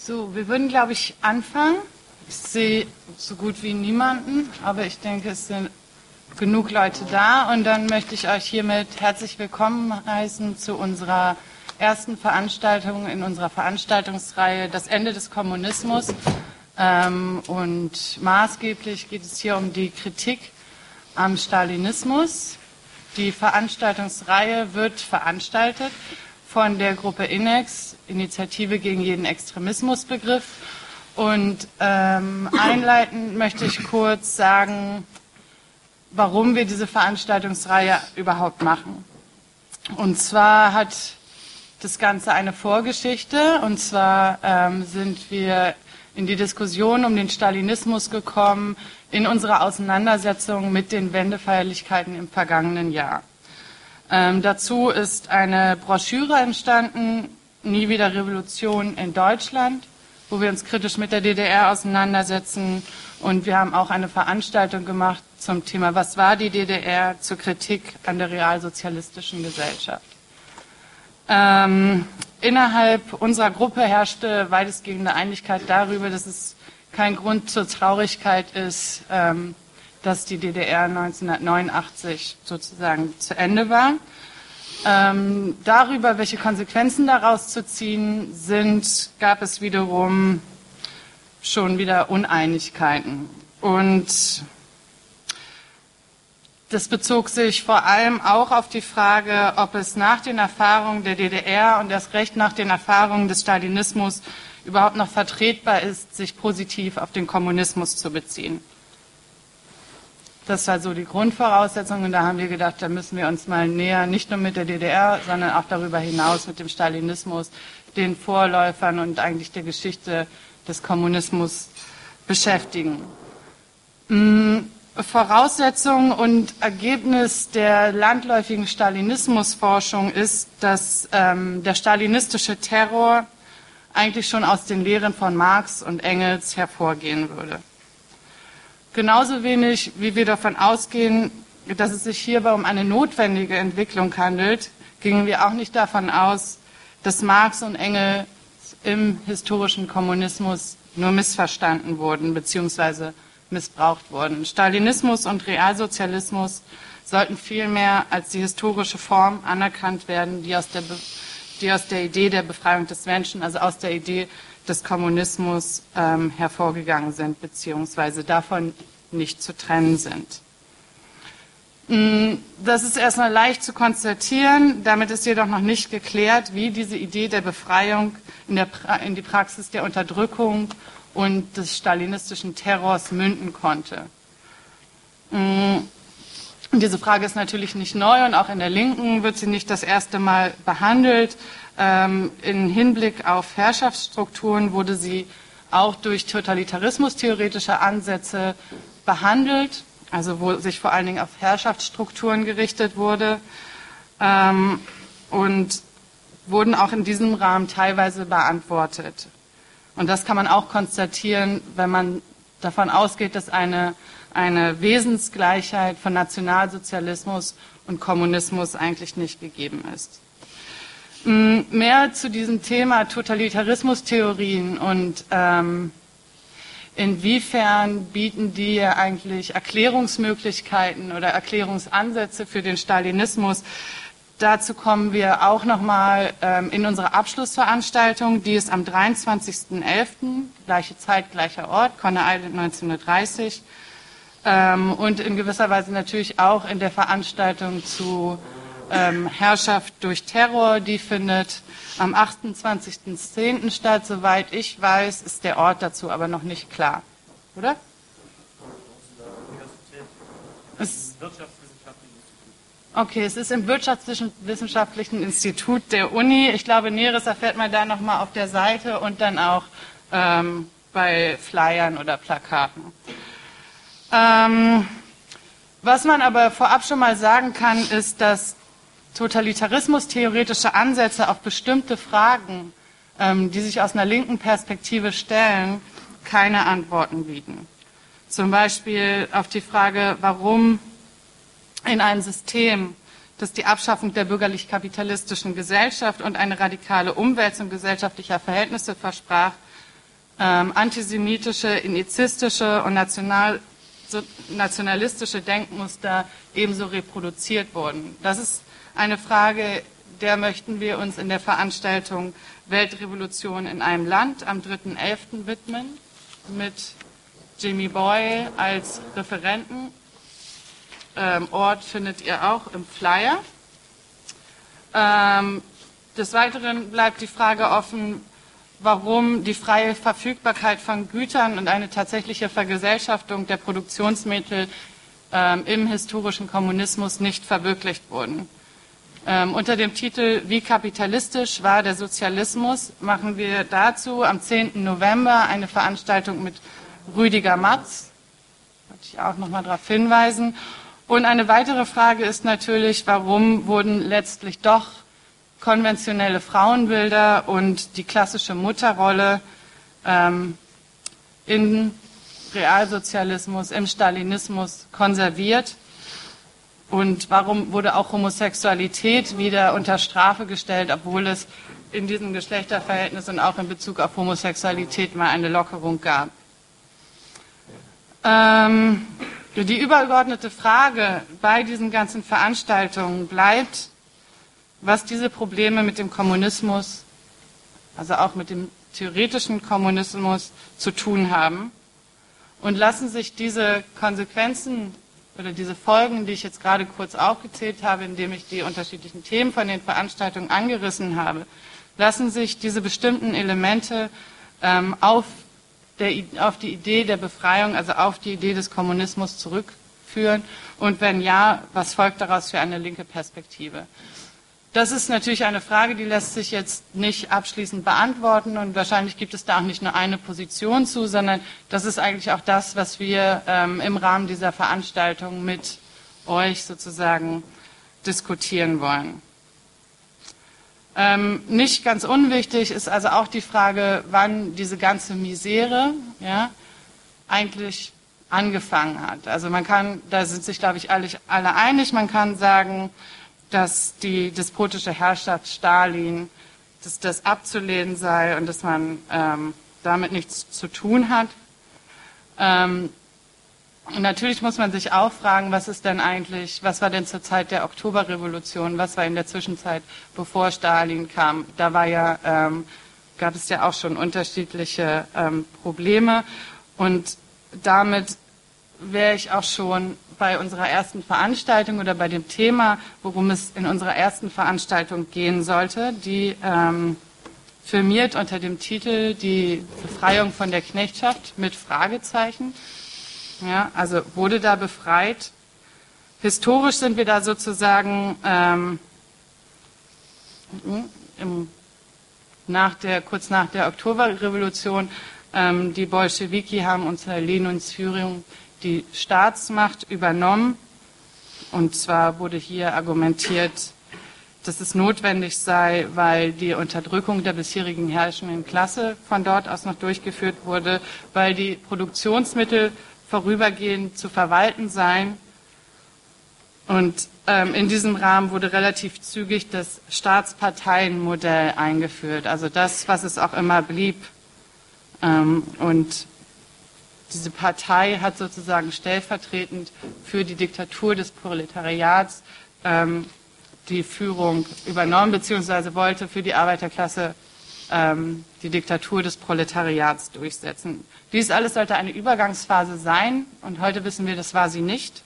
So, wir würden, glaube ich, anfangen. Ich sehe so gut wie niemanden, aber ich denke, es sind genug Leute da. Und dann möchte ich euch hiermit herzlich willkommen heißen zu unserer ersten Veranstaltung in unserer Veranstaltungsreihe Das Ende des Kommunismus. Und maßgeblich geht es hier um die Kritik am Stalinismus. Die Veranstaltungsreihe wird veranstaltet von der Gruppe INEX, Initiative gegen jeden Extremismusbegriff. Und einleitend möchte ich kurz sagen, warum wir diese Veranstaltungsreihe überhaupt machen. Und zwar hat das Ganze eine Vorgeschichte. Und zwar sind wir in die Diskussion um den Stalinismus gekommen in unserer Auseinandersetzung mit den Wendefeierlichkeiten im vergangenen Jahr. Dazu ist eine Broschüre entstanden, Nie wieder Revolution in Deutschland, wo wir uns kritisch mit der DDR auseinandersetzen. Und wir haben auch eine Veranstaltung gemacht zum Thema Was war die DDR? Zur Kritik an der realsozialistischen Gesellschaft. Innerhalb unserer Gruppe herrschte weitestgehende Einigkeit darüber, dass es kein Grund zur Traurigkeit ist, dass die DDR 1989 sozusagen zu Ende war. Darüber, welche Konsequenzen daraus zu ziehen sind, gab es wiederum schon wieder Uneinigkeiten. Und das bezog sich vor allem auch auf die Frage, ob es nach den Erfahrungen der DDR und erst recht nach den Erfahrungen des Stalinismus überhaupt noch vertretbar ist, sich positiv auf den Kommunismus zu beziehen. Das war so die Grundvoraussetzung und da haben wir gedacht, da müssen wir uns mal näher, nicht nur mit der DDR, sondern auch darüber hinaus mit dem Stalinismus, den Vorläufern und eigentlich der Geschichte des Kommunismus beschäftigen. Voraussetzung und Ergebnis der landläufigen Stalinismusforschung ist, dass der stalinistische Terror eigentlich schon aus den Lehren von Marx und Engels hervorgehen würde. Genauso wenig, wie wir davon ausgehen, dass es sich hierbei um eine notwendige Entwicklung handelt, gingen wir auch nicht davon aus, dass Marx und Engels im historischen Kommunismus nur missverstanden wurden bzw. missbraucht wurden. Stalinismus und Realsozialismus sollten vielmehr als die historische Form anerkannt werden, die aus der Idee der Befreiung des Menschen, also aus der Idee des Kommunismus hervorgegangen sind, beziehungsweise davon nicht zu trennen sind. Das ist erstmal leicht zu konstatieren, damit ist jedoch noch nicht geklärt, wie diese Idee der Befreiung in die Praxis der Unterdrückung und des stalinistischen Terrors münden konnte. Diese Frage ist natürlich nicht neu und auch in der Linken wird sie nicht das erste Mal behandelt. In Hinblick auf Herrschaftsstrukturen wurde sie auch durch totalitarismustheoretische Ansätze behandelt, also wo sich vor allen Dingen auf Herrschaftsstrukturen gerichtet wurde und wurden auch in diesem Rahmen teilweise beantwortet. Und das kann man auch konstatieren, wenn man davon ausgeht, dass eine Wesensgleichheit von Nationalsozialismus und Kommunismus eigentlich nicht gegeben ist. Mehr zu diesem Thema Totalitarismustheorien und inwiefern bieten die eigentlich Erklärungsmöglichkeiten oder Erklärungsansätze für den Stalinismus. Dazu kommen wir auch nochmal in unserer Abschlussveranstaltung, die ist am 23.11., gleiche Zeit, gleicher Ort, Conner Island 1930. Und in gewisser Weise natürlich auch in der Veranstaltung zu Herrschaft durch Terror, die findet am 28.10. statt. Soweit ich weiß, ist der Ort dazu aber noch nicht klar. Oder? Okay, es ist im Wirtschaftswissenschaftlichen Institut der Uni. Ich glaube, Näheres erfährt man da nochmal auf der Seite und dann auch bei Flyern oder Plakaten. Was man aber vorab schon mal sagen kann, ist, dass totalitarismustheoretische Ansätze auf bestimmte Fragen, die sich aus einer linken Perspektive stellen, keine Antworten bieten. Zum Beispiel auf die Frage, warum in einem System, das die Abschaffung der bürgerlich-kapitalistischen Gesellschaft und eine radikale Umwälzung gesellschaftlicher Verhältnisse versprach, antisemitische, inizistische und nationalistische Denkmuster ebenso reproduziert wurden. Das ist eine Frage, der möchten wir uns in der Veranstaltung Weltrevolution in einem Land am 3.11. widmen, mit Jamie Boyle als Referenten. Ort findet ihr auch im Flyer. Des Weiteren bleibt die Frage offen, warum die freie Verfügbarkeit von Gütern und eine tatsächliche Vergesellschaftung der Produktionsmittel im historischen Kommunismus nicht verwirklicht wurden. Unter dem Titel Wie kapitalistisch war der Sozialismus machen wir dazu am 10. November eine Veranstaltung mit Rüdiger Matz. Wollte ich auch noch mal darauf hinweisen. Und eine weitere Frage ist natürlich, warum wurden letztlich doch konventionelle Frauenbilder und die klassische Mutterrolle im Realsozialismus, im Stalinismus konserviert? Und warum wurde auch Homosexualität wieder unter Strafe gestellt, obwohl es in diesem Geschlechterverhältnis und auch in Bezug auf Homosexualität mal eine Lockerung gab? Die übergeordnete Frage bei diesen ganzen Veranstaltungen bleibt, was diese Probleme mit dem Kommunismus, also auch mit dem theoretischen Kommunismus, zu tun haben. Und lassen sich diese Konsequenzen oder diese Folgen, die ich jetzt gerade kurz aufgezählt habe, indem ich die unterschiedlichen Themen von den Veranstaltungen angerissen habe, lassen sich diese bestimmten Elemente auf die Idee der Befreiung, also auf die Idee des Kommunismus zurückführen? Und wenn ja, was folgt daraus für eine linke Perspektive? Das ist natürlich eine Frage, die lässt sich jetzt nicht abschließend beantworten und wahrscheinlich gibt es da auch nicht nur eine Position zu, sondern das ist eigentlich auch das, was wir im Rahmen dieser Veranstaltung mit euch sozusagen diskutieren wollen. Nicht ganz unwichtig ist also auch die Frage, wann diese ganze Misere eigentlich angefangen hat. Also man kann, da sind sich glaube ich alle einig, man kann sagen, dass die despotische Herrschaft Stalin, dass das abzulehnen sei und dass man damit nichts zu tun hat. Und natürlich muss man sich auch fragen, was war denn zur Zeit der Oktoberrevolution, was war in der Zwischenzeit, bevor Stalin kam? Da gab es ja auch schon unterschiedliche Probleme und damit wäre ich auch schon bei unserer ersten Veranstaltung oder bei dem Thema, worum es in unserer ersten Veranstaltung gehen sollte, die firmiert unter dem Titel Die Befreiung von der Knechtschaft mit Fragezeichen. Ja, also wurde da befreit. Historisch sind wir da sozusagen kurz nach der Oktoberrevolution. Die Bolschewiki haben unter Lenins Führung die Staatsmacht übernommen. Und zwar wurde hier argumentiert, dass es notwendig sei, weil die Unterdrückung der bisherigen herrschenden Klasse von dort aus noch durchgeführt wurde, weil die Produktionsmittel vorübergehend zu verwalten seien. Und in diesem Rahmen wurde relativ zügig das Staatsparteienmodell eingeführt, also das, was es auch immer blieb. Und diese Partei hat sozusagen stellvertretend für die Diktatur des Proletariats die Führung übernommen, beziehungsweise wollte für die Arbeiterklasse die Diktatur des Proletariats durchsetzen. Dies alles sollte eine Übergangsphase sein und heute wissen wir, das war sie nicht.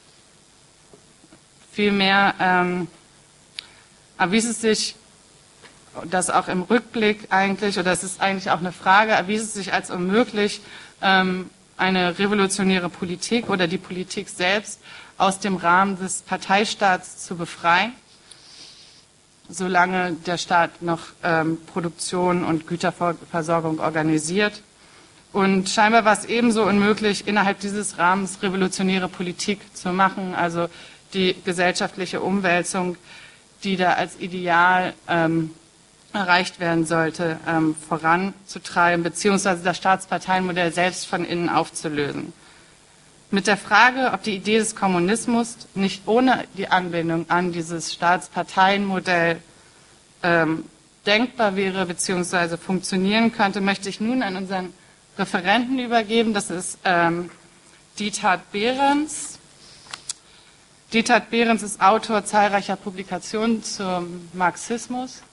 Vielmehr erwies es sich, das auch im Rückblick eigentlich, oder es ist eigentlich auch eine Frage, erwies es sich als unmöglich, eine revolutionäre Politik oder die Politik selbst aus dem Rahmen des Parteistaats zu befreien, solange der Staat noch Produktion und Güterversorgung organisiert. Und scheinbar war es ebenso unmöglich, innerhalb dieses Rahmens revolutionäre Politik zu machen, also die gesellschaftliche Umwälzung, die da als Ideal erreicht werden sollte, voranzutreiben, beziehungsweise das Staatsparteienmodell selbst von innen aufzulösen. Mit der Frage, ob die Idee des Kommunismus nicht ohne die Anbindung an dieses Staatsparteienmodell denkbar wäre, beziehungsweise funktionieren könnte, möchte ich nun an unseren Referenten übergeben. Das ist Diethard Behrens. Diethard Behrens ist Autor zahlreicher Publikationen zum Marxismus.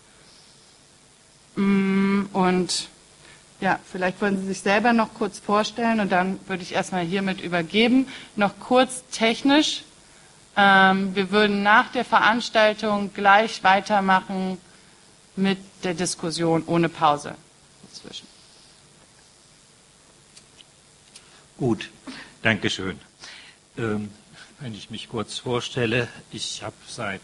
Und ja, vielleicht wollen Sie sich selber noch kurz vorstellen und dann würde ich erstmal hiermit übergeben. Noch kurz technisch. Wir würden nach der Veranstaltung gleich weitermachen mit der Diskussion ohne Pause dazwischen. Gut, danke schön. Wenn ich mich kurz vorstelle, ich habe seit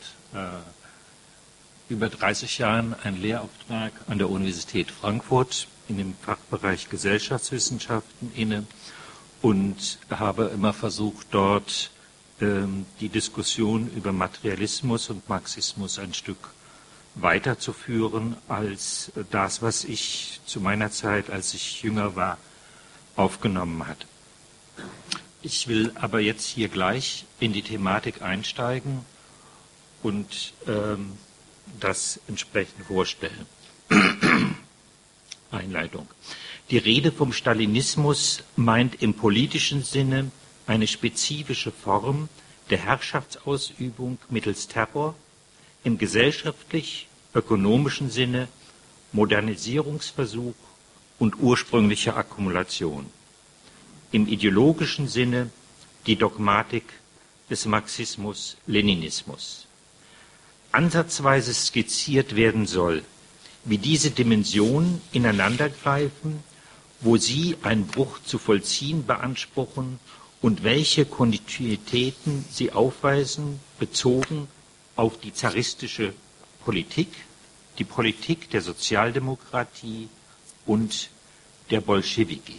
über 30 Jahren einen Lehrauftrag an der Universität Frankfurt in dem Fachbereich Gesellschaftswissenschaften inne und habe immer versucht, dort die Diskussion über Materialismus und Marxismus ein Stück weiterzuführen als das, was ich zu meiner Zeit, als ich jünger war, aufgenommen hatte. Ich will aber jetzt hier gleich in die Thematik einsteigen und das entsprechend vorstellen. Einleitung. Die Rede vom Stalinismus meint im politischen Sinne eine spezifische Form der Herrschaftsausübung mittels Terror, im gesellschaftlich-ökonomischen Sinne Modernisierungsversuch und ursprüngliche Akkumulation. Im ideologischen Sinne die Dogmatik des Marxismus-Leninismus. Ansatzweise skizziert werden soll, wie diese Dimensionen ineinandergreifen, wo sie einen Bruch zu vollziehen beanspruchen und welche Kontinuitäten sie aufweisen, bezogen auf die zaristische Politik, die Politik der Sozialdemokratie und der Bolschewiki.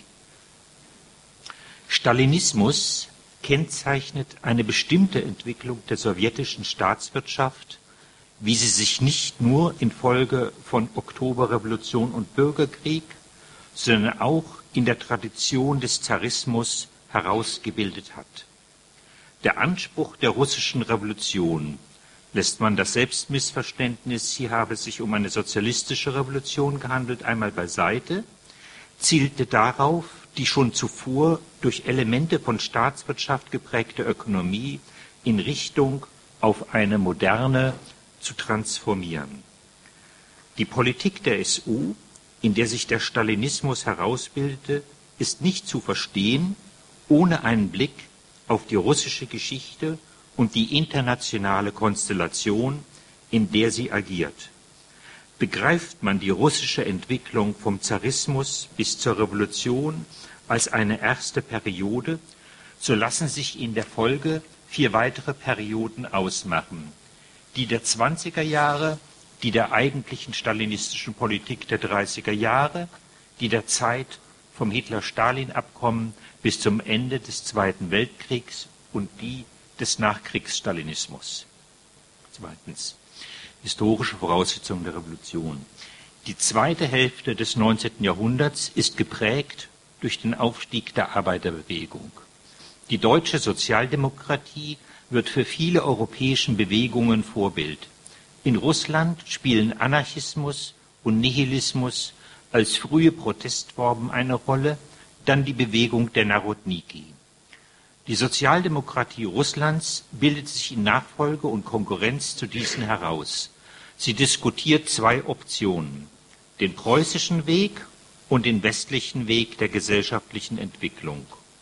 Stalinismus kennzeichnet eine bestimmte Entwicklung der sowjetischen Staatswirtschaft, wie sie sich nicht nur infolge von Oktoberrevolution und Bürgerkrieg, sondern auch in der Tradition des Zarismus herausgebildet hat. Der Anspruch der russischen Revolution, lässt man das Selbstmissverständnis, hier habe es sich um eine sozialistische Revolution gehandelt, einmal beiseite, zielte darauf, die schon zuvor durch Elemente von Staatswirtschaft geprägte Ökonomie in Richtung auf eine moderne zu transformieren. Die Politik der SU, in der sich der Stalinismus herausbildete, ist nicht zu verstehen, ohne einen Blick auf die russische Geschichte und die internationale Konstellation, in der sie agiert. Begreift man die russische Entwicklung vom Zarismus bis zur Revolution als eine erste Periode, so lassen sich in der Folge 4 weitere Perioden ausmachen. Die der 20er Jahre, die der eigentlichen stalinistischen Politik der 30er Jahre, die der Zeit vom Hitler-Stalin-Abkommen bis zum Ende des Zweiten Weltkriegs und die des Nachkriegsstalinismus. Zweitens, historische Voraussetzungen der Revolution. Die zweite Hälfte des 19. Jahrhunderts ist geprägt durch den Aufstieg der Arbeiterbewegung. Die deutsche Sozialdemokratie wird für viele europäische Bewegungen Vorbild. In Russland spielen Anarchismus und Nihilismus als frühe Protestformen eine Rolle, dann die Bewegung der Narodniki. Die Sozialdemokratie Russlands bildet sich in Nachfolge und Konkurrenz zu diesen heraus. Sie diskutiert 2 Optionen, den preußischen Weg und den westlichen Weg der gesellschaftlichen Entwicklung.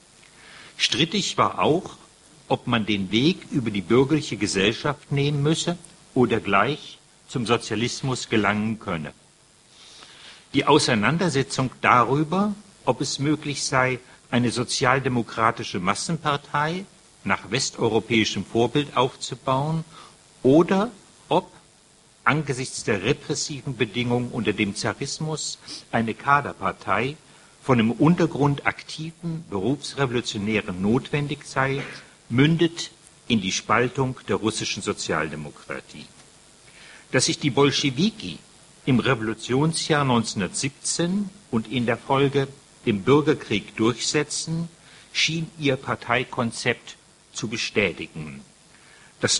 Strittig war auch, ob man den Weg über die bürgerliche Gesellschaft nehmen müsse oder gleich zum Sozialismus gelangen könne. Die Auseinandersetzung darüber, ob es möglich sei, eine sozialdemokratische Massenpartei nach westeuropäischem Vorbild aufzubauen oder ob angesichts der repressiven Bedingungen unter dem Zarismus eine Kaderpartei von im Untergrund aktiven Berufsrevolutionären notwendig sei, mündet in die Spaltung der russischen Sozialdemokratie. Dass sich die Bolschewiki im Revolutionsjahr 1917 und in der Folge im Bürgerkrieg durchsetzen, schien ihr Parteikonzept zu bestätigen. Das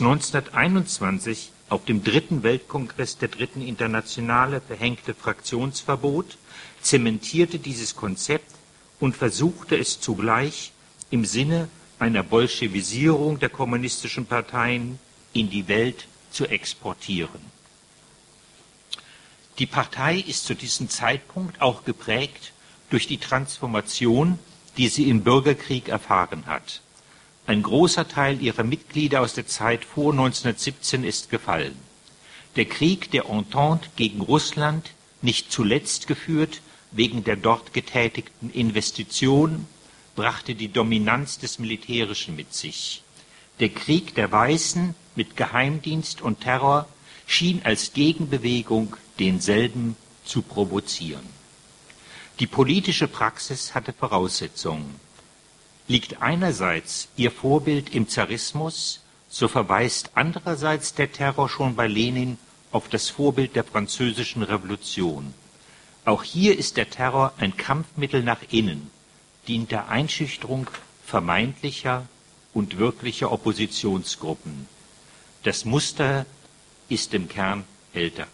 1921 auf dem 3. Weltkongress der Dritten Internationale verhängte Fraktionsverbot zementierte dieses Konzept und versuchte es zugleich im Sinne einer Bolschewisierung der kommunistischen Parteien in die Welt zu exportieren. Die Partei ist zu diesem Zeitpunkt auch geprägt durch die Transformation, die sie im Bürgerkrieg erfahren hat. Ein großer Teil ihrer Mitglieder aus der Zeit vor 1917 ist gefallen. Der Krieg der Entente gegen Russland, nicht zuletzt geführt wegen der dort getätigten Investitionen, brachte die Dominanz des Militärischen mit sich. Der Krieg der Weißen mit Geheimdienst und Terror schien als Gegenbewegung denselben zu provozieren. Die politische Praxis hatte Voraussetzungen. Liegt einerseits ihr Vorbild im Zarismus, so verweist andererseits der Terror schon bei Lenin auf das Vorbild der Französischen Revolution. Auch hier ist der Terror ein Kampfmittel nach innen, dient der Einschüchterung vermeintlicher und wirklicher Oppositionsgruppen. Das Muster ist im Kern älter.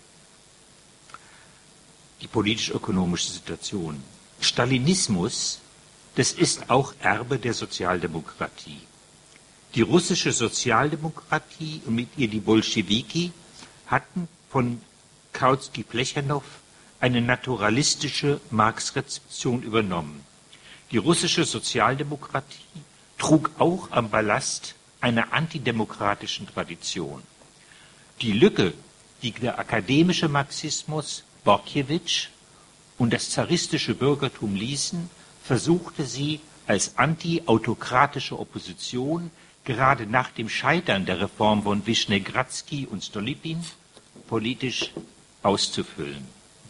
Die politisch-ökonomische Situation. Stalinismus, das ist auch Erbe der Sozialdemokratie. Die russische Sozialdemokratie und mit ihr die Bolschewiki hatten von Kautsky-Plechanow eine naturalistische Marx-Rezeption übernommen. Die russische Sozialdemokratie trug auch am Ballast einer antidemokratischen Tradition. Die Lücke, die der akademische Marxismus, Bortjewitsch und das zaristische Bürgertum ließen, versuchte sie als anti-autokratische Opposition gerade nach dem Scheitern der Reform von Wischnegradsky und Stolypin politisch auszufüllen.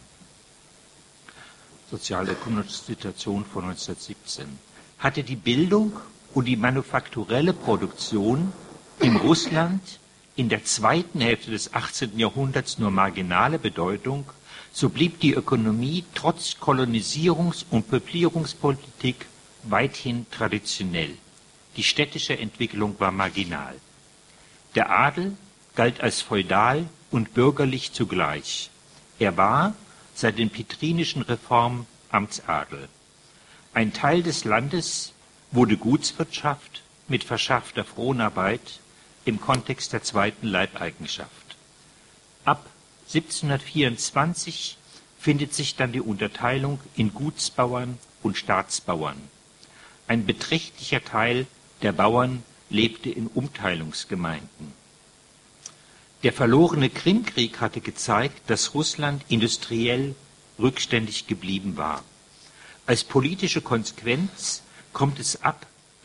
Sozialökonomische Situation von 1917 hatte die Bildung und die manufakturelle Produktion in Russland in der zweiten Hälfte des 18. Jahrhunderts nur marginale Bedeutung, so blieb die Ökonomie trotz Kolonisierungs- und Peuplierungspolitik weithin traditionell. Die städtische Entwicklung war marginal. Der Adel galt als feudal und bürgerlich zugleich. Er war seit den petrinischen Reformen Amtsadel. Ein Teil des Landes wurde Gutswirtschaft mit verschaffter Fronarbeit im Kontext der zweiten Leibeigenschaft. Ab 1724 findet sich dann die Unterteilung in Gutsbauern und Staatsbauern. Ein beträchtlicher Teil der Bauern lebte in Umteilungsgemeinden. Der verlorene Krimkrieg hatte gezeigt, dass Russland industriell rückständig geblieben war. Als politische Konsequenz kommt es ab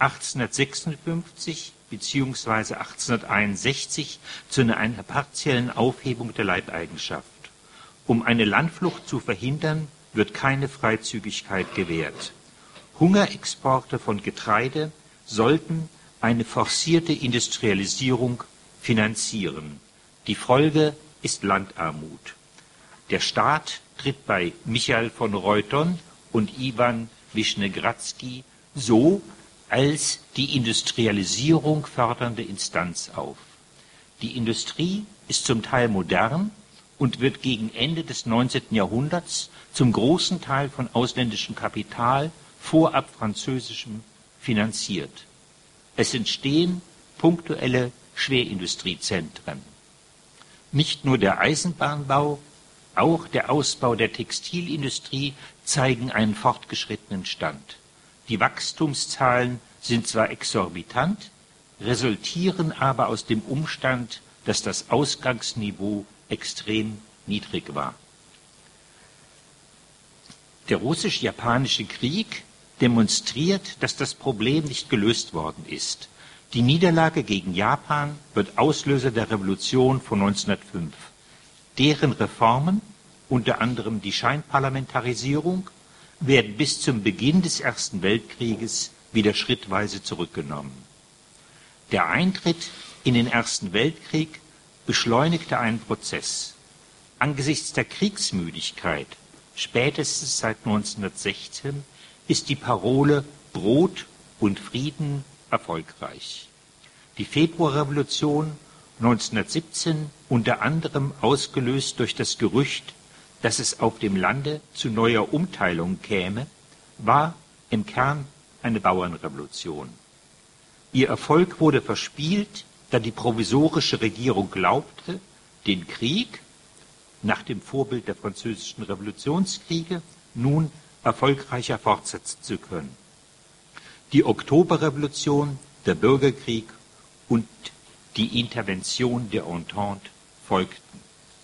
1856 bzw. 1861 zu einer partiellen Aufhebung der Leibeigenschaft. Um eine Landflucht zu verhindern, wird keine Freizügigkeit gewährt. Hungerexporte von Getreide sollten eine forcierte Industrialisierung finanzieren. Die Folge ist Landarmut. Der Staat tritt bei Michael von Reuton und Iwan Wischnegradsky so als die Industrialisierung fördernde Instanz auf. Die Industrie ist zum Teil modern und wird gegen Ende des 19. Jahrhunderts zum großen Teil von ausländischem Kapital, vorab französischem, finanziert. Es entstehen punktuelle Schwerindustriezentren. Nicht nur der Eisenbahnbau, auch der Ausbau der Textilindustrie zeigen einen fortgeschrittenen Stand. Die Wachstumszahlen sind zwar exorbitant, resultieren aber aus dem Umstand, dass das Ausgangsniveau extrem niedrig war. Der russisch-japanische Krieg demonstriert, dass das Problem nicht gelöst worden ist. Die Niederlage gegen Japan wird Auslöser der Revolution von 1905. Deren Reformen, unter anderem die Scheinparlamentarisierung, werden bis zum Beginn des Ersten Weltkrieges wieder schrittweise zurückgenommen. Der Eintritt in den Ersten Weltkrieg beschleunigte einen Prozess. Angesichts der Kriegsmüdigkeit, spätestens seit 1916, ist die Parole Brot und Frieden erfolgreich. Die Februarrevolution 1917, unter anderem ausgelöst durch das Gerücht, dass es auf dem Lande zu neuer Umteilung käme, war im Kern eine Bauernrevolution. Ihr Erfolg wurde verspielt, da die provisorische Regierung glaubte, den Krieg, nach dem Vorbild der französischen Revolutionskriege, nun erfolgreicher fortsetzen zu können. Die Oktoberrevolution, der Bürgerkrieg und die Intervention der Entente folgten.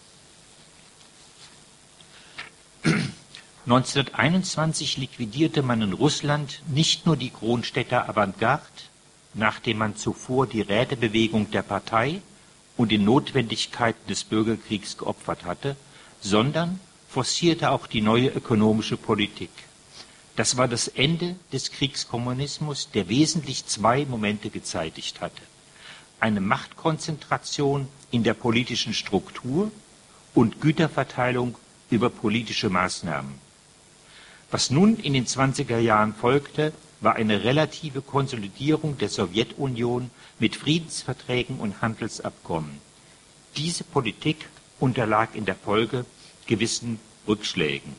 1921 liquidierte man in Russland nicht nur die Kronstädter Avantgarde, nachdem man zuvor die Rätebewegung der Partei und die Notwendigkeiten des Bürgerkriegs geopfert hatte, sondern forcierte auch die neue ökonomische Politik. Das war das Ende des Kriegskommunismus, der wesentlich zwei Momente gezeitigt hatte: eine Machtkonzentration in der politischen Struktur und Güterverteilung über politische Maßnahmen. Was nun in den 20er Jahren folgte, war eine relative Konsolidierung der Sowjetunion mit Friedensverträgen und Handelsabkommen. Diese Politik unterlag in der Folge gewissen Rückschlägen.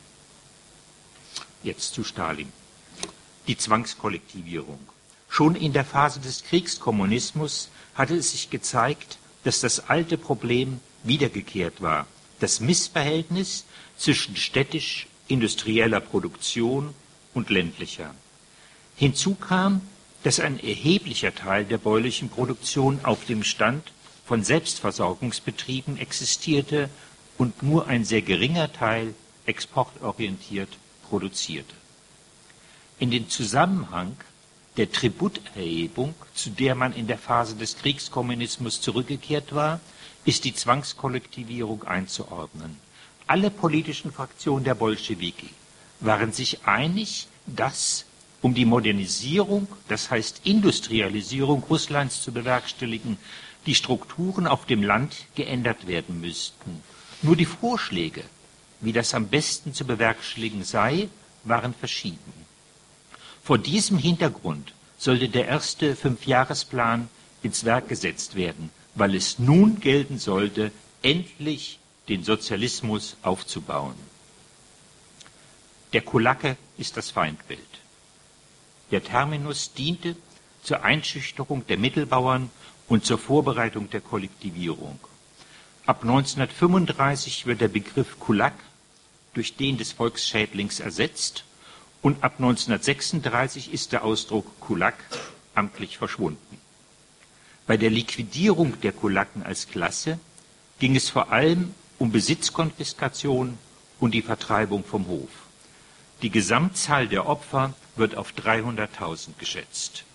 Jetzt zu Stalin. Die Zwangskollektivierung. Schon in der Phase des Kriegskommunismus hatte es sich gezeigt, dass das alte Problem wiedergekehrt war: das Missverhältnis zwischen städtisch-industrieller Produktion und ländlicher. Hinzu kam, dass ein erheblicher Teil der bäuerlichen Produktion auf dem Stand von Selbstversorgungsbetrieben existierte und nur ein sehr geringer Teil exportorientiert produzierte. In den Zusammenhang der Tributerhebung, zu der man in der Phase des Kriegskommunismus zurückgekehrt war, ist die Zwangskollektivierung einzuordnen. Alle politischen Fraktionen der Bolschewiki waren sich einig, dass, um die Modernisierung, das heißt Industrialisierung Russlands zu bewerkstelligen, die Strukturen auf dem Land geändert werden müssten. Nur die Vorschläge, wie das am besten zu bewerkstelligen sei, waren verschieden. Vor diesem Hintergrund sollte der erste Fünfjahresplan ins Werk gesetzt werden, weil es nun gelten sollte, endlich den Sozialismus aufzubauen. Der Kulake ist das Feindbild. Der Terminus diente zur Einschüchterung der Mittelbauern und zur Vorbereitung der Kollektivierung. Ab 1935 wird der Begriff Kulak durch den des Volksschädlings ersetzt und ab 1936 ist der Ausdruck Kulak amtlich verschwunden. Bei der Liquidierung der Kulaken als Klasse ging es vor allem um Besitzkonfiskation und die Vertreibung vom Hof. Die Gesamtzahl der Opfer wird auf 300.000 geschätzt.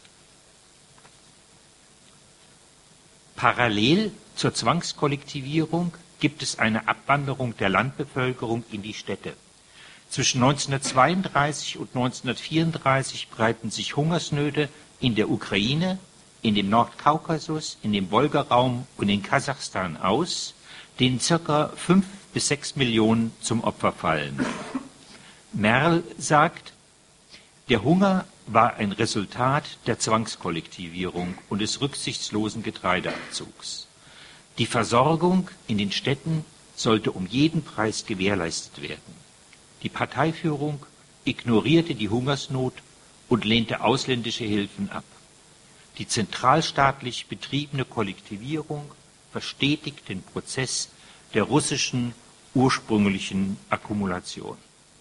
Parallel zur Zwangskollektivierung gibt es eine Abwanderung der Landbevölkerung in die Städte. Zwischen 1932 und 1934 breiten sich Hungersnöte in der Ukraine, in dem Nordkaukasus, in dem Wolgaraum und in Kasachstan aus, denen ca. 5 bis 6 Millionen zum Opfer fallen. Merl sagt, der Hunger war ein Resultat der Zwangskollektivierung und des rücksichtslosen Getreideabzugs. Die Versorgung in den Städten sollte um jeden Preis gewährleistet werden. Die Parteiführung ignorierte die Hungersnot und lehnte ausländische Hilfen ab. Die zentralstaatlich betriebene Kollektivierung verstetigt den Prozess der russischen ursprünglichen Akkumulation.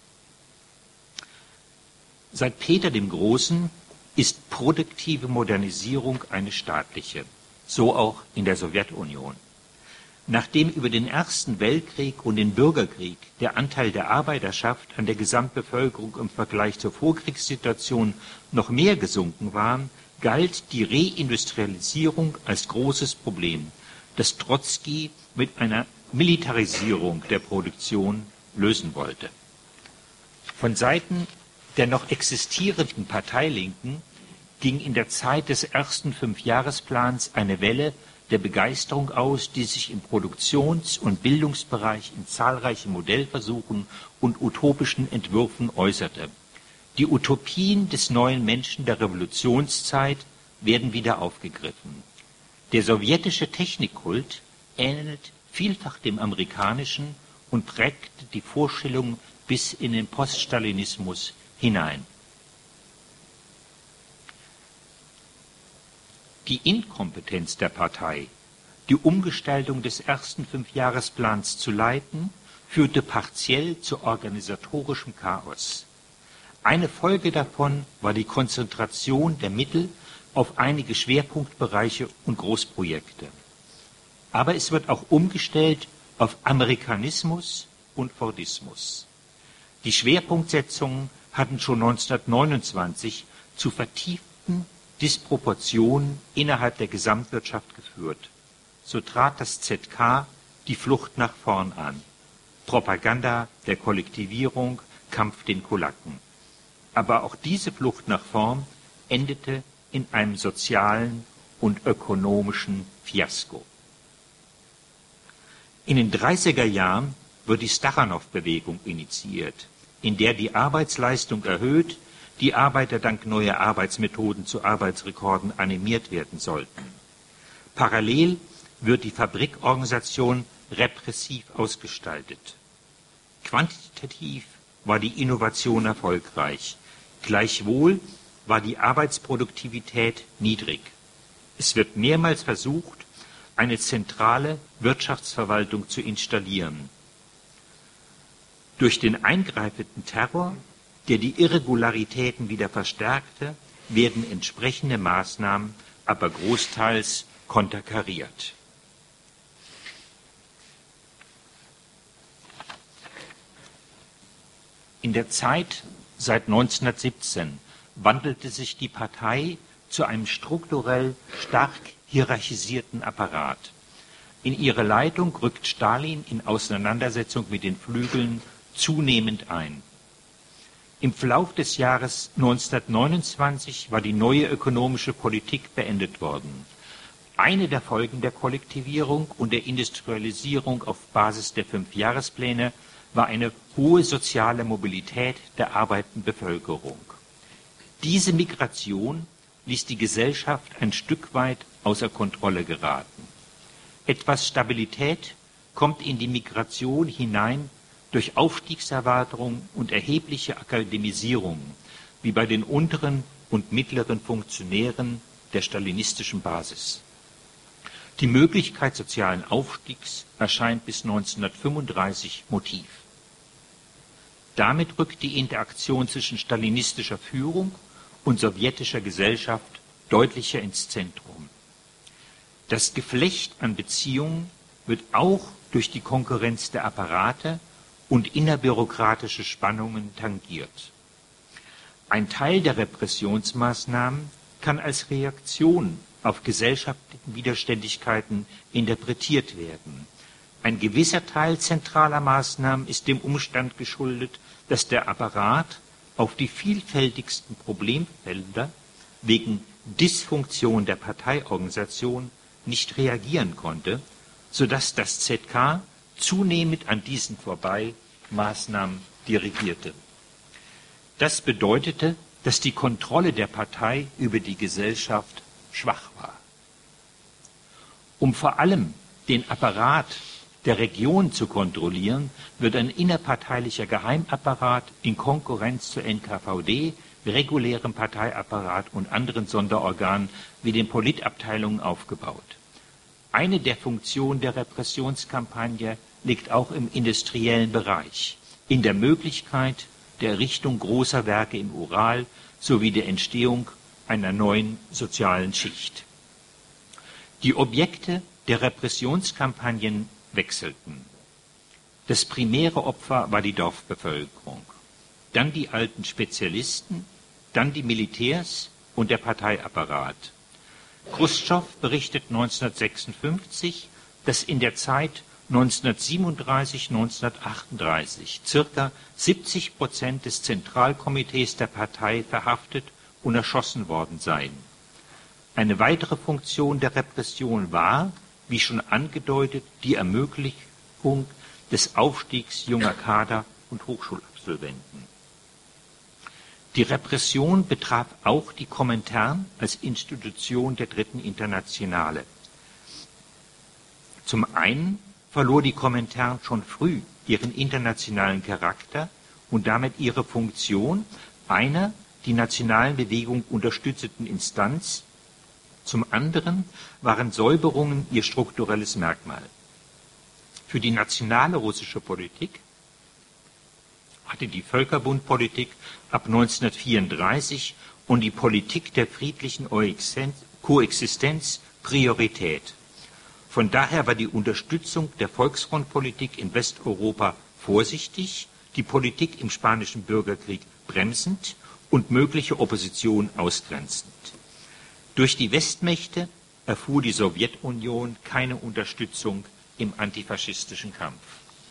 Seit Peter dem Großen ist produktive Modernisierung eine staatliche, so auch in der Sowjetunion. Nachdem über den Ersten Weltkrieg und den Bürgerkrieg der Anteil der Arbeiterschaft an der Gesamtbevölkerung im Vergleich zur Vorkriegssituation noch mehr gesunken war, galt die Reindustrialisierung als großes Problem, das Trotzki mit einer Militarisierung der Produktion lösen wollte. Von Seiten der noch existierenden Parteilinken ging in der Zeit des ersten Fünfjahresplans eine Welle der Begeisterung aus, die sich im Produktions- und Bildungsbereich in zahlreichen Modellversuchen und utopischen Entwürfen äußerte. Die Utopien des neuen Menschen der Revolutionszeit werden wieder aufgegriffen. Der sowjetische Technikkult ähnelt vielfach dem amerikanischen und prägte die Vorstellung bis in den Poststalinismus hinein. Die Inkompetenz der Partei, die Umgestaltung des ersten Fünfjahresplans zu leiten, führte partiell zu organisatorischem Chaos. Eine Folge davon war die Konzentration der Mittel auf einige Schwerpunktbereiche und Großprojekte. Aber es wird auch umgestellt auf Amerikanismus und Fordismus. Die Schwerpunktsetzungen hatten schon 1929 zu vertieften Disproportionen innerhalb der Gesamtwirtschaft geführt. So trat das ZK die Flucht nach vorn an. Propaganda der Kollektivierung, Kampf den Kulaken. Aber auch diese Flucht nach vorn endete in einem sozialen und ökonomischen Fiasko. In den 30er Jahren wird die Stachanow-Bewegung initiiert, in der die Arbeitsleistung erhöht, die Arbeiter dank neuer Arbeitsmethoden zu Arbeitsrekorden animiert werden sollten. Parallel wird die Fabrikorganisation repressiv ausgestaltet. Quantitativ war die Innovation erfolgreich. Gleichwohl war die Arbeitsproduktivität niedrig. Es wird mehrmals versucht, eine zentrale Wirtschaftsverwaltung zu installieren. Durch den eingreifenden Terror, der die Irregularitäten wieder verstärkte, werden entsprechende Maßnahmen aber großteils konterkariert. In der Zeit seit 1917 wandelte sich die Partei zu einem strukturell stark hierarchisierten Apparat. In ihre Leitung rückt Stalin in Auseinandersetzung mit den Flügeln zunehmend ein. Im Verlauf des Jahres 1929 war die neue ökonomische Politik beendet worden. Eine der Folgen der Kollektivierung und der Industrialisierung auf Basis der Fünfjahrespläne war eine hohe soziale Mobilität der arbeitenden Bevölkerung. Diese Migration ließ die Gesellschaft ein Stück weit außer Kontrolle geraten. Etwas Stabilität kommt in die Migration hinein durch Aufstiegserwartung und erhebliche Akademisierung, wie bei den unteren und mittleren Funktionären der stalinistischen Basis. Die Möglichkeit sozialen Aufstiegs erscheint bis 1935 Motiv. Damit rückt die Interaktion zwischen stalinistischer Führung und sowjetischer Gesellschaft deutlicher ins Zentrum. Das Geflecht an Beziehungen wird auch durch die Konkurrenz der Apparate und innerbürokratische Spannungen tangiert. Ein Teil der Repressionsmaßnahmen kann als Reaktion auf gesellschaftliche Widerständigkeiten interpretiert werden. Ein gewisser Teil zentraler Maßnahmen ist dem Umstand geschuldet, dass der Apparat auf die vielfältigsten Problemfelder wegen Dysfunktion der Parteiorganisation nicht reagieren konnte, sodass das ZK zunehmend an diesen vorbei Maßnahmen dirigierte. Das bedeutete, dass die Kontrolle der Partei über die Gesellschaft schwach war. Um vor allem den Apparat der Region zu kontrollieren, wird ein innerparteilicher Geheimapparat in Konkurrenz zur NKVD, regulärem Parteiapparat und anderen Sonderorganen wie den Politabteilungen aufgebaut. Eine der Funktionen der Repressionskampagne liegt auch im industriellen Bereich, in der Möglichkeit der Errichtung großer Werke im Ural sowie der Entstehung einer neuen sozialen Schicht. Die Objekte der Repressionskampagnen wechselten. Das primäre Opfer war die Dorfbevölkerung, dann die alten Spezialisten, dann die Militärs und der Parteiapparat. Chruschtschow berichtet 1956, dass in der Zeit 1937–1938 circa 70% des Zentralkomitees der Partei verhaftet und erschossen worden seien. Eine weitere Funktion der Repression war, wie schon angedeutet, die Ermöglichung des Aufstiegs junger Kader und Hochschulabsolventen. Die Repression betraf auch die Komintern als Institution der Dritten Internationale. Zum einen verlor die Komintern schon früh ihren internationalen Charakter und damit ihre Funktion einer die nationalen Bewegungen unterstützenden Instanz Zum anderen waren Säuberungen ihr strukturelles Merkmal. Für die nationale russische Politik hatte die Völkerbundpolitik ab 1934 und die Politik der friedlichen Koexistenz Priorität. Von daher war die Unterstützung der Volksfrontpolitik in Westeuropa vorsichtig, die Politik im Spanischen Bürgerkrieg bremsend und mögliche Opposition ausgrenzend. Durch die Westmächte erfuhr die Sowjetunion keine Unterstützung im antifaschistischen Kampf.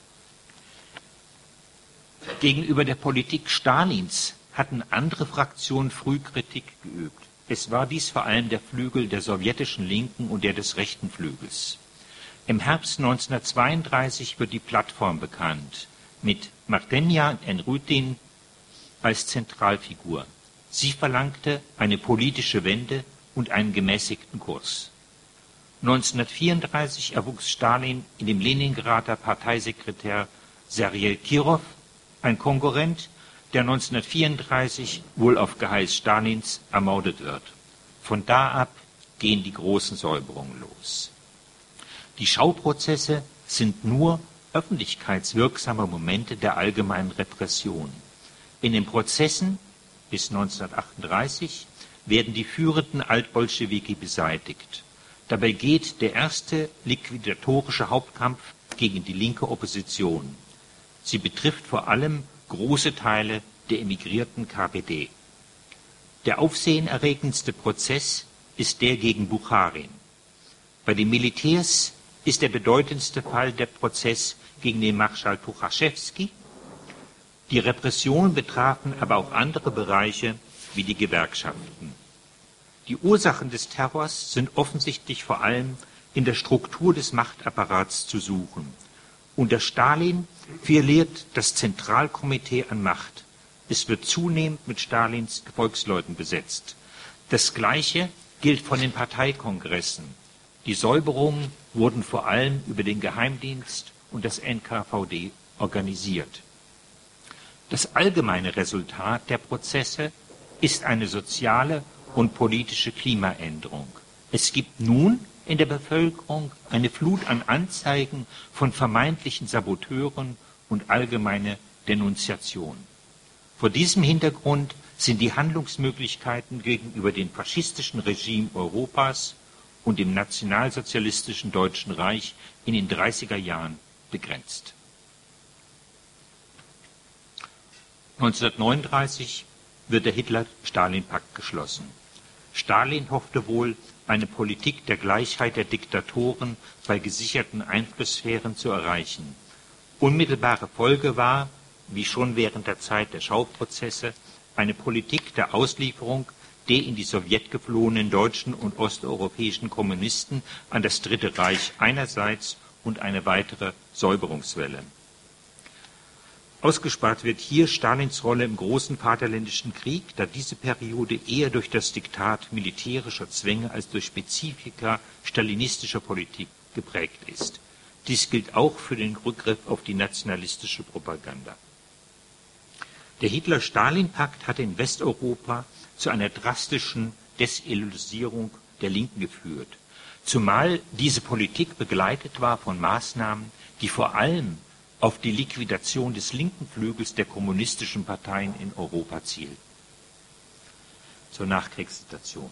Gegenüber der Politik Stalins hatten andere Fraktionen früh Kritik geübt. Es war dies vor allem der Flügel der sowjetischen Linken und der des rechten Flügels. Im Herbst 1932 wird die Plattform bekannt, mit Martenjan Enrutin als Zentralfigur. Sie verlangte eine politische Wende und einen gemäßigten Kurs. 1934 erwuchs Stalin in dem Leningrader Parteisekretär Sergei Kirov, ein Konkurrent, der 1934 wohl auf Geheiß Stalins ermordet wird. Von da ab gehen die großen Säuberungen los. Die Schauprozesse sind nur öffentlichkeitswirksame Momente der allgemeinen Repression. In den Prozessen bis 1938 werden die führenden Altbolschewiki beseitigt. Dabei geht der erste liquidatorische Hauptkampf gegen die linke Opposition. Sie betrifft vor allem große Teile der emigrierten KPD. Der aufsehenerregendste Prozess ist der gegen Bucharin. Bei den Militärs ist der bedeutendste Fall der Prozess gegen den Marschall Tuchaschewski. Die Repressionen betrafen aber auch andere Bereiche wie die Gewerkschaften. Die Ursachen des Terrors sind offensichtlich vor allem in der Struktur des Machtapparats zu suchen. Unter Stalin verliert das Zentralkomitee an Macht. Es wird zunehmend mit Stalins Gefolgsleuten besetzt. Das Gleiche gilt von den Parteikongressen. Die Säuberungen wurden vor allem über den Geheimdienst und das NKVD organisiert. Das allgemeine Resultat der Prozesse ist eine soziale und politische Klimaänderung. Es gibt nun in der Bevölkerung eine Flut an Anzeigen von vermeintlichen Saboteuren und allgemeine Denunziation. Vor diesem Hintergrund sind die Handlungsmöglichkeiten gegenüber dem faschistischen Regime Europas und dem nationalsozialistischen Deutschen Reich in den 30er Jahren begrenzt. 1939 wird der Hitler-Stalin-Pakt geschlossen. Stalin hoffte wohl, eine Politik der Gleichheit der Diktatoren bei gesicherten Einflusssphären zu erreichen. Unmittelbare Folge war, wie schon während der Zeit der Schauprozesse, eine Politik der Auslieferung der in die Sowjet geflohenen deutschen und osteuropäischen Kommunisten an das Dritte Reich einerseits und eine weitere Säuberungswelle. Ausgespart wird hier Stalins Rolle im großen Vaterländischen Krieg, da diese Periode eher durch das Diktat militärischer Zwänge als durch Spezifika stalinistischer Politik geprägt ist. Dies gilt auch für den Rückgriff auf die nationalistische Propaganda. Der Hitler-Stalin-Pakt hatte in Westeuropa zu einer drastischen Desillusionierung der Linken geführt, zumal diese Politik begleitet war von Maßnahmen, die vor allem auf die Liquidation des linken Flügels der kommunistischen Parteien in Europa zielten. Zur Nachkriegssituation.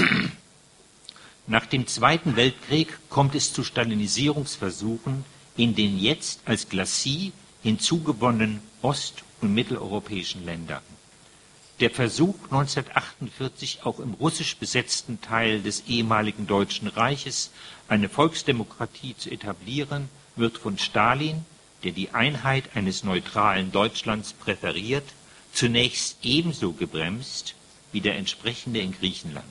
Nach dem Zweiten Weltkrieg kommt es zu Stalinisierungsversuchen in den jetzt als Glacis hinzugewonnenen ost- und mitteleuropäischen Ländern. Der Versuch 1948 auch im russisch besetzten Teil des ehemaligen Deutschen Reiches eine Volksdemokratie zu etablieren, wird von Stalin, der die Einheit eines neutralen Deutschlands präferiert, zunächst ebenso gebremst wie der entsprechende in Griechenland.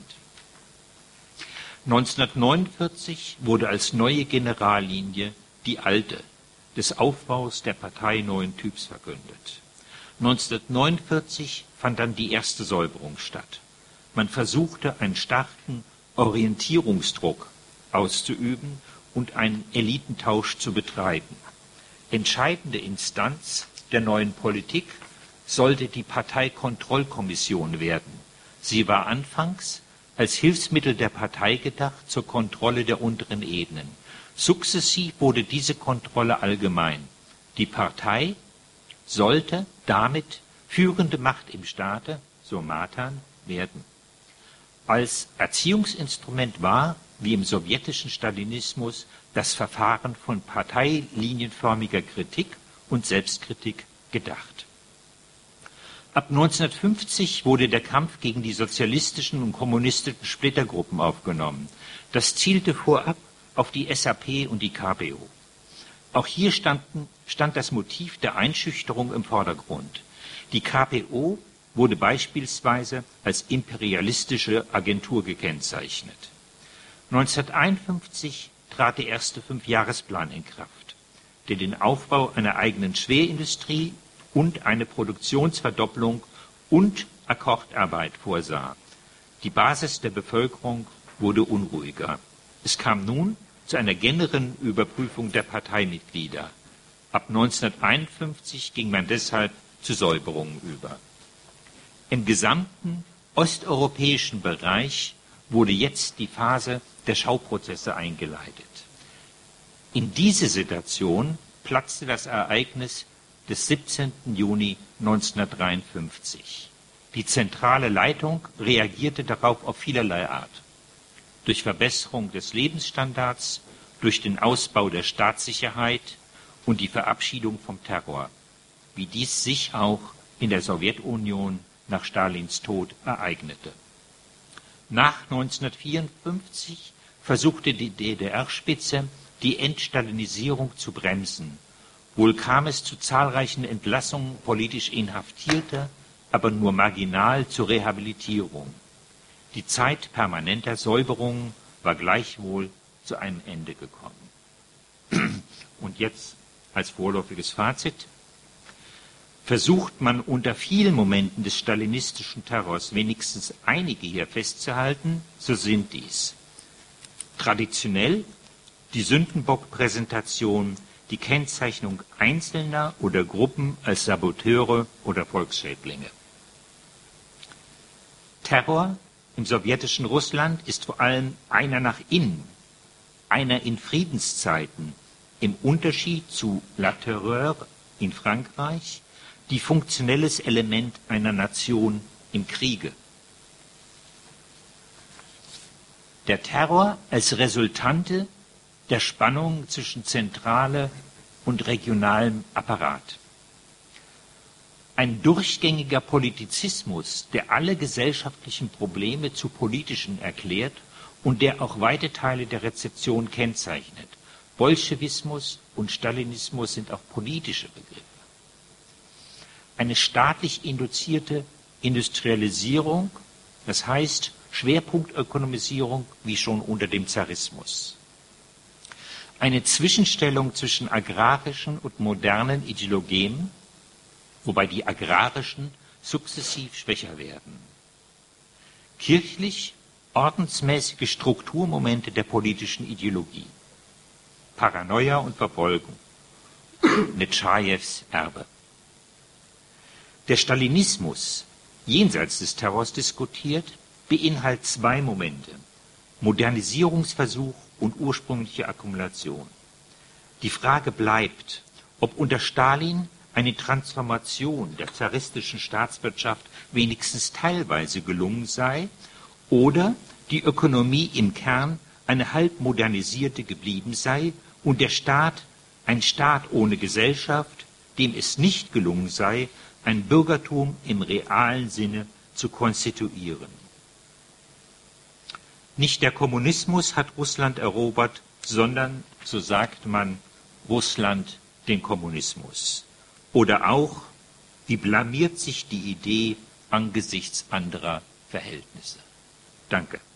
1949 wurde als neue Generallinie die alte des Aufbaus der Partei neuen Typs verkündet. 1949 fand dann die erste Säuberung statt. Man versuchte, einen starken Orientierungsdruck auszuüben und einen Elitentausch zu betreiben. Entscheidende Instanz der neuen Politik sollte die Parteikontrollkommission werden. Sie war anfangs als Hilfsmittel der Partei gedacht zur Kontrolle der unteren Ebenen. Sukzessiv wurde diese Kontrolle allgemein. Die Partei sollte damit führende Macht im Staate, so Matan, werden. Als Erziehungsinstrument war, wie im sowjetischen Stalinismus, das Verfahren von parteilinienförmiger Kritik und Selbstkritik gedacht. Ab 1950 wurde der Kampf gegen die sozialistischen und kommunistischen Splittergruppen aufgenommen. Das zielte vorab auf die SAP und die KPO. Auch hier stand das Motiv der Einschüchterung im Vordergrund. Die KPO wurde beispielsweise als imperialistische Agentur gekennzeichnet. 1951 trat der erste Fünfjahresplan in Kraft, der den Aufbau einer eigenen Schwerindustrie und eine Produktionsverdopplung und Akkordarbeit vorsah. Die Basis der Bevölkerung wurde unruhiger. Es kam nun zu einer generellen Überprüfung der Parteimitglieder. Ab 1951 ging man deshalb zu Säuberungen über. Im gesamten osteuropäischen Bereich wurde jetzt die Phase der Schauprozesse eingeleitet. In diese Situation platzte das Ereignis des 17. Juni 1953. Die zentrale Leitung reagierte darauf auf vielerlei Art. Durch Verbesserung des Lebensstandards, durch den Ausbau der Staatssicherheit und die Verabschiedung vom Terror, wie dies sich auch in der Sowjetunion nach Stalins Tod ereignete. Nach 1954 versuchte die DDR-Spitze, die Entstalinisierung zu bremsen. Wohl kam es zu zahlreichen Entlassungen politisch Inhaftierter, aber nur marginal zur Rehabilitierung. Die Zeit permanenter Säuberungen war gleichwohl zu einem Ende gekommen. Und jetzt als vorläufiges Fazit: Versucht man unter vielen Momenten des stalinistischen Terrors wenigstens einige hier festzuhalten, so sind dies traditionell die Sündenbock-Präsentation, die Kennzeichnung Einzelner oder Gruppen als Saboteure oder Volksschädlinge. Terror im sowjetischen Russland ist vor allem einer nach innen, einer in Friedenszeiten, im Unterschied zu La Terreur in Frankreich, die funktionelles Element einer Nation im Kriege. Der Terror als Resultante der Spannung zwischen zentrale und regionalem Apparat. Ein durchgängiger Politizismus, der alle gesellschaftlichen Probleme zu politischen erklärt und der auch weite Teile der Rezeption kennzeichnet. Bolschewismus und Stalinismus sind auch politische Begriffe. Eine staatlich induzierte Industrialisierung, das heißt Schwerpunktökonomisierung wie schon unter dem Zarismus. Eine Zwischenstellung zwischen agrarischen und modernen Ideologien, wobei die agrarischen sukzessiv schwächer werden. Kirchlich ordensmäßige Strukturmomente der politischen Ideologie. Paranoia und Verfolgung. Netschajews Erbe. Der Stalinismus, jenseits des Terrors diskutiert, beinhaltet zwei Momente: Modernisierungsversuch und ursprüngliche Akkumulation. Die Frage bleibt, ob unter Stalin eine Transformation der zaristischen Staatswirtschaft wenigstens teilweise gelungen sei oder die Ökonomie im Kern eine halb modernisierte geblieben sei und der Staat ein Staat ohne Gesellschaft, dem es nicht gelungen sei, ein Bürgertum im realen Sinne zu konstituieren. Nicht der Kommunismus hat Russland erobert, sondern, so sagt man, Russland den Kommunismus. Oder auch, wie blamiert sich die Idee angesichts anderer Verhältnisse. Danke.